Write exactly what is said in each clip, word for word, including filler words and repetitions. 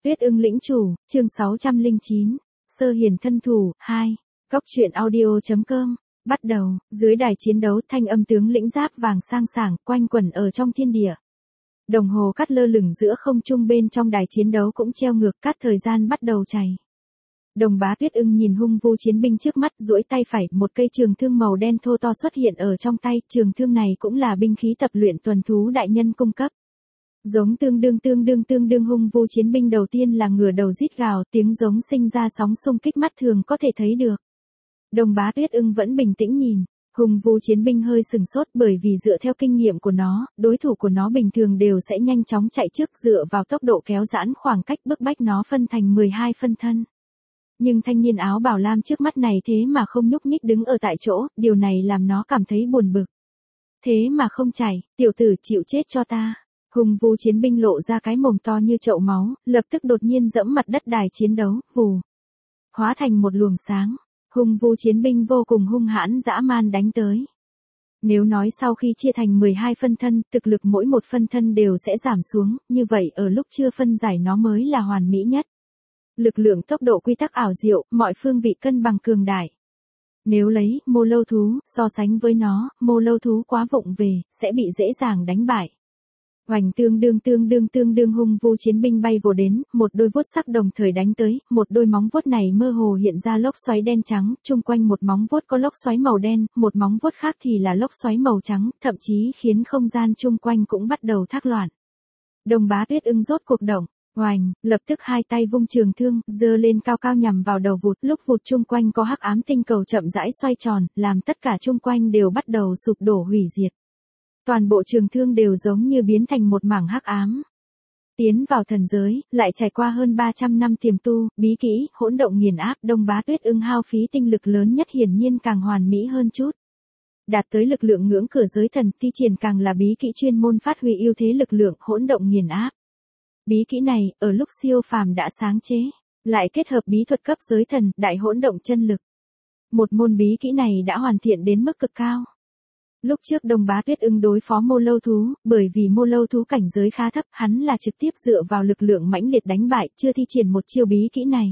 Tuyết ưng lĩnh chủ, chương sáu trăm lẻ chín, Sơ Hiền thân thủ, hai. Góc truyện audio chấm com. Bắt đầu, dưới đài chiến đấu thanh âm tướng lĩnh giáp vàng sang sảng, quanh quẩn ở trong thiên địa. Đồng hồ cắt lơ lửng giữa không trung bên trong đài chiến đấu cũng treo ngược, cắt thời gian bắt đầu chảy. Đồng bá Tuyết ưng nhìn hung vu chiến binh trước mắt, duỗi tay phải, một cây trường thương màu đen thô to xuất hiện ở trong tay, trường thương này cũng là binh khí tập luyện tuần thú đại nhân cung cấp. Giống tương đương tương đương tương đương hung vu chiến binh đầu tiên là ngửa đầu rít gào, tiếng giống sinh ra sóng xung kích mắt thường có thể thấy được. Đồng bá Tuyết ưng vẫn bình tĩnh nhìn, hung vu chiến binh hơi sừng sốt bởi vì dựa theo kinh nghiệm của nó, đối thủ của nó bình thường đều sẽ nhanh chóng chạy trước dựa vào tốc độ kéo giãn khoảng cách bức bách nó phân thành mười hai phân thân. Nhưng thanh niên áo bảo lam trước mắt này thế mà không nhúc nhích đứng ở tại chỗ, điều này làm nó cảm thấy buồn bực. Thế mà không chảy, tiểu tử chịu chết cho ta. Hung vu chiến binh lộ ra cái mồm to như chậu máu, lập tức đột nhiên dẫm mặt đất đài chiến đấu, vù. Hóa thành một luồng sáng, hung vu chiến binh vô cùng hung hãn dã man đánh tới. Nếu nói sau khi chia thành mười hai phân thân, thực lực mỗi một phân thân đều sẽ giảm xuống, như vậy ở lúc chưa phân giải nó mới là hoàn mỹ nhất. Lực lượng tốc độ quy tắc ảo diệu, mọi phương vị cân bằng cường đại. Nếu lấy mô lâu thú so sánh với nó, mô lâu thú quá vụng về, sẽ bị dễ dàng đánh bại. Hoành tương đương tương đương tương đương hung vu chiến binh bay vồ đến, một đôi vuốt sắc đồng thời đánh tới, một đôi móng vuốt này mơ hồ hiện ra lốc xoáy đen trắng, chung quanh một móng vuốt có lốc xoáy màu đen, một móng vuốt khác thì là lốc xoáy màu trắng, thậm chí khiến không gian chung quanh cũng bắt đầu thác loạn. Đồng bá Tuyết ưng rốt cuộc động, oành, lập tức hai tay vung trường thương, giơ lên cao cao nhằm vào đầu vụt, lúc vụt chung quanh có hắc ám tinh cầu chậm rãi xoay tròn, làm tất cả chung quanh đều bắt đầu sụp đổ hủy diệt. Toàn bộ trường thương đều giống như biến thành một mảng hắc ám. Tiến vào thần giới, lại trải qua hơn ba trăm năm tiềm tu, bí kỹ, hỗn động nghiền áp, Đông bá Tuyết ưng hao phí tinh lực lớn nhất hiển nhiên càng hoàn mỹ hơn chút. Đạt tới lực lượng ngưỡng cửa giới thần, thi triển càng là bí kỹ chuyên môn phát huy ưu thế lực lượng, hỗn động nghiền áp. Bí kỹ này, ở lúc siêu phàm đã sáng chế, lại kết hợp bí thuật cấp giới thần, đại hỗn động chân lực. Một môn bí kỹ này đã hoàn thiện đến mức cực cao. Lúc trước Đồng bá Tuyết ưng đối phó mô lâu thú, bởi vì mô lâu thú cảnh giới khá thấp, hắn là trực tiếp dựa vào lực lượng mãnh liệt đánh bại, chưa thi triển một chiêu bí kỹ này.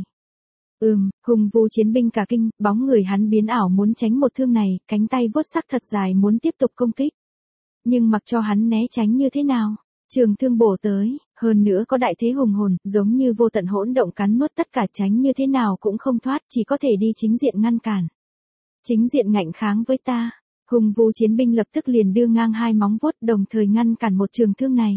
Ừm, hung vu chiến binh cả kinh, bóng người hắn biến ảo muốn tránh một thương này, cánh tay vuốt sắc thật dài muốn tiếp tục công kích. Nhưng mặc cho hắn né tránh như thế nào, trường thương bổ tới, hơn nữa có đại thế hùng hồn, giống như vô tận hỗn động cắn nuốt tất cả, tránh như thế nào cũng không thoát, chỉ có thể đi chính diện ngăn cản. Chính diện ngạnh kháng với ta. Hung vu chiến binh lập tức liền đưa ngang hai móng vuốt đồng thời ngăn cản một trường thương này.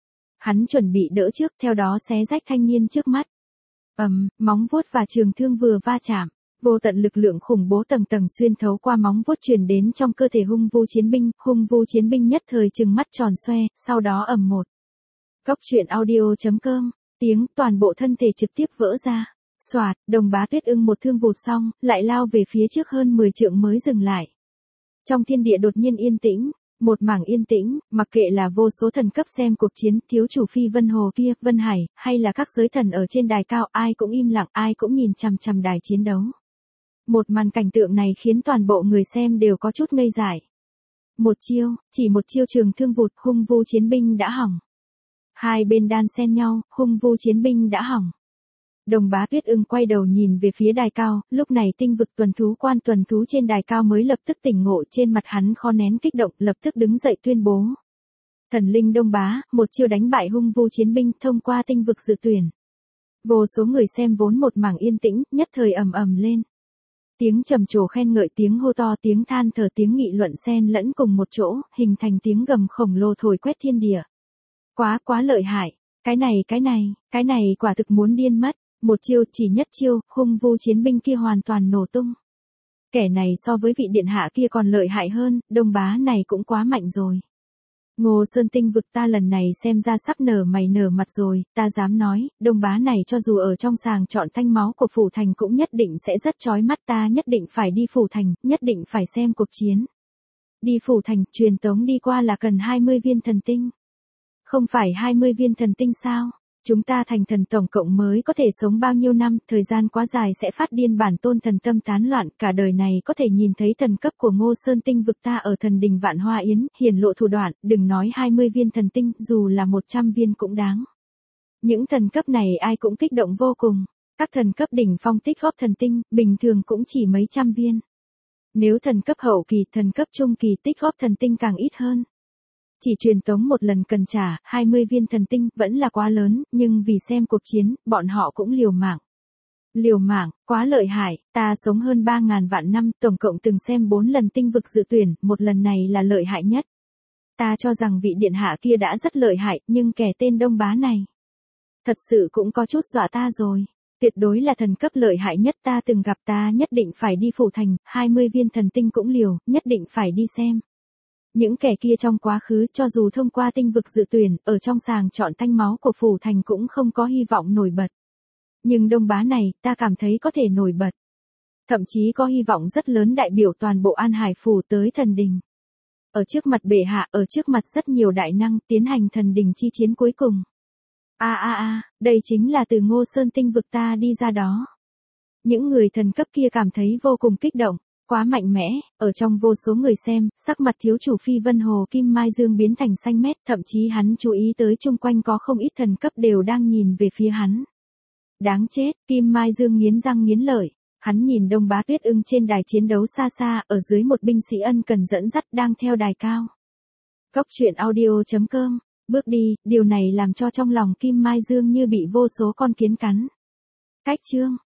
Hắn chuẩn bị đỡ trước, theo đó xé rách thanh niên trước mắt. Ầm, um, móng vuốt và trường thương vừa va chạm, vô tận lực lượng khủng bố tầng tầng xuyên thấu qua móng vuốt truyền đến trong cơ thể hung vu chiến binh, hung vu chiến binh nhất thời trừng mắt tròn xoe, sau đó ầm một. Góc truyện audio chấm com, tiếng toàn bộ thân thể trực tiếp vỡ ra. Xoạt, Đồng bá Tuyết ưng một thương vụt xong, lại lao về phía trước hơn mười trượng mới dừng lại. Trong thiên địa đột nhiên yên tĩnh, một mảng yên tĩnh, mặc kệ là vô số thần cấp xem cuộc chiến, thiếu chủ phi Vân Hồ kia, Vân Hải, hay là các giới thần ở trên đài cao, ai cũng im lặng, ai cũng nhìn chằm chằm đài chiến đấu. Một màn cảnh tượng này khiến toàn bộ người xem đều có chút ngây dại. Một chiêu, chỉ một chiêu trường thương vụt, hung vu chiến binh đã hỏng. Hai bên đan xen nhau, hung vu chiến binh đã hỏng. Đồng bá Tuyết ưng quay đầu nhìn về phía đài cao, lúc này tinh vực tuần thú quan tuần thú trên đài cao mới lập tức tỉnh ngộ, trên mặt hắn khó nén kích động, lập tức đứng dậy tuyên bố. Thần linh Đông bá, một chiêu đánh bại hung vu chiến binh thông qua tinh vực dự tuyển. Vô số người xem vốn một mảng yên tĩnh, nhất thời ầm ầm lên. Tiếng trầm trồ khen ngợi, tiếng hô to, tiếng than thở, tiếng nghị luận xen lẫn cùng một chỗ, hình thành tiếng gầm khổng lồ thổi quét thiên địa. Quá quá lợi hại, cái này cái này, cái này quả thực muốn điên mất. Một chiêu, chỉ nhất chiêu, hung vu chiến binh kia hoàn toàn nổ tung. Kẻ này so với vị điện hạ kia còn lợi hại hơn, Đông bá này cũng quá mạnh rồi. Ngô Sơn tinh vực ta lần này xem ra sắp nở mày nở mặt rồi, ta dám nói, Đông bá này cho dù ở trong sàng chọn thanh máu của phủ thành cũng nhất định sẽ rất chói mắt, ta nhất định phải đi phủ thành, nhất định phải xem cuộc chiến. Đi phủ thành, truyền tống đi qua là cần hai mươi viên thần tinh. Không phải hai mươi viên thần tinh sao? Chúng ta thành thần tổng cộng mới có thể sống bao nhiêu năm, thời gian quá dài sẽ phát điên bản tôn thần tâm tán loạn, cả đời này có thể nhìn thấy thần cấp của Ngô Sơn tinh vực ta ở thần đình Vạn Hoa Yến, hiển lộ thủ đoạn, đừng nói hai mươi viên thần tinh, dù là một trăm viên cũng đáng. Những thần cấp này ai cũng kích động vô cùng. Các thần cấp đỉnh phong tích góp thần tinh, bình thường cũng chỉ mấy trăm viên. Nếu thần cấp hậu kỳ, thần cấp trung kỳ tích góp thần tinh càng ít hơn. Chỉ truyền tống một lần cần trả hai mươi viên thần tinh vẫn là quá lớn, nhưng vì xem cuộc chiến, bọn họ cũng liều mạng. Liều mạng, quá lợi hại, ta sống hơn ba ngàn vạn năm, tổng cộng từng xem bốn lần tinh vực dự tuyển, một lần này là lợi hại nhất. Ta cho rằng vị điện hạ kia đã rất lợi hại, nhưng kẻ tên Đông Bá này thật sự cũng có chút dọa ta rồi. Tuyệt đối là thần cấp lợi hại nhất ta từng gặp, ta nhất định phải đi phủ thành, hai mươi viên thần tinh cũng liều, nhất định phải đi xem. Những kẻ kia trong quá khứ cho dù thông qua tinh vực dự tuyển, ở trong sàng chọn thanh máu của phủ thành cũng không có hy vọng nổi bật. Nhưng Đông Bá này, ta cảm thấy có thể nổi bật. Thậm chí có hy vọng rất lớn đại biểu toàn bộ An Hải phủ tới thần đình. Ở trước mặt bệ hạ, ở trước mặt rất nhiều đại năng, tiến hành thần đình chi chiến cuối cùng. A a a, đây chính là từ Ngô Sơn tinh vực ta đi ra đó. Những người thần cấp kia cảm thấy vô cùng kích động, quá mạnh mẽ, ở trong vô số người xem, sắc mặt thiếu chủ Phi Vân Hồ Kim Mai Dương biến thành xanh mét, thậm chí hắn chú ý tới chung quanh có không ít thần cấp đều đang nhìn về phía hắn. Đáng chết, Kim Mai Dương nghiến răng nghiến lợi, hắn nhìn Đông Bá Tuyết Ưng trên đài chiến đấu xa xa, ở dưới một binh sĩ ân cần dẫn dắt đang theo đài cao. Cốc truyện audio chấm com, bước đi, điều này làm cho trong lòng Kim Mai Dương như bị vô số con kiến cắn. Cách chương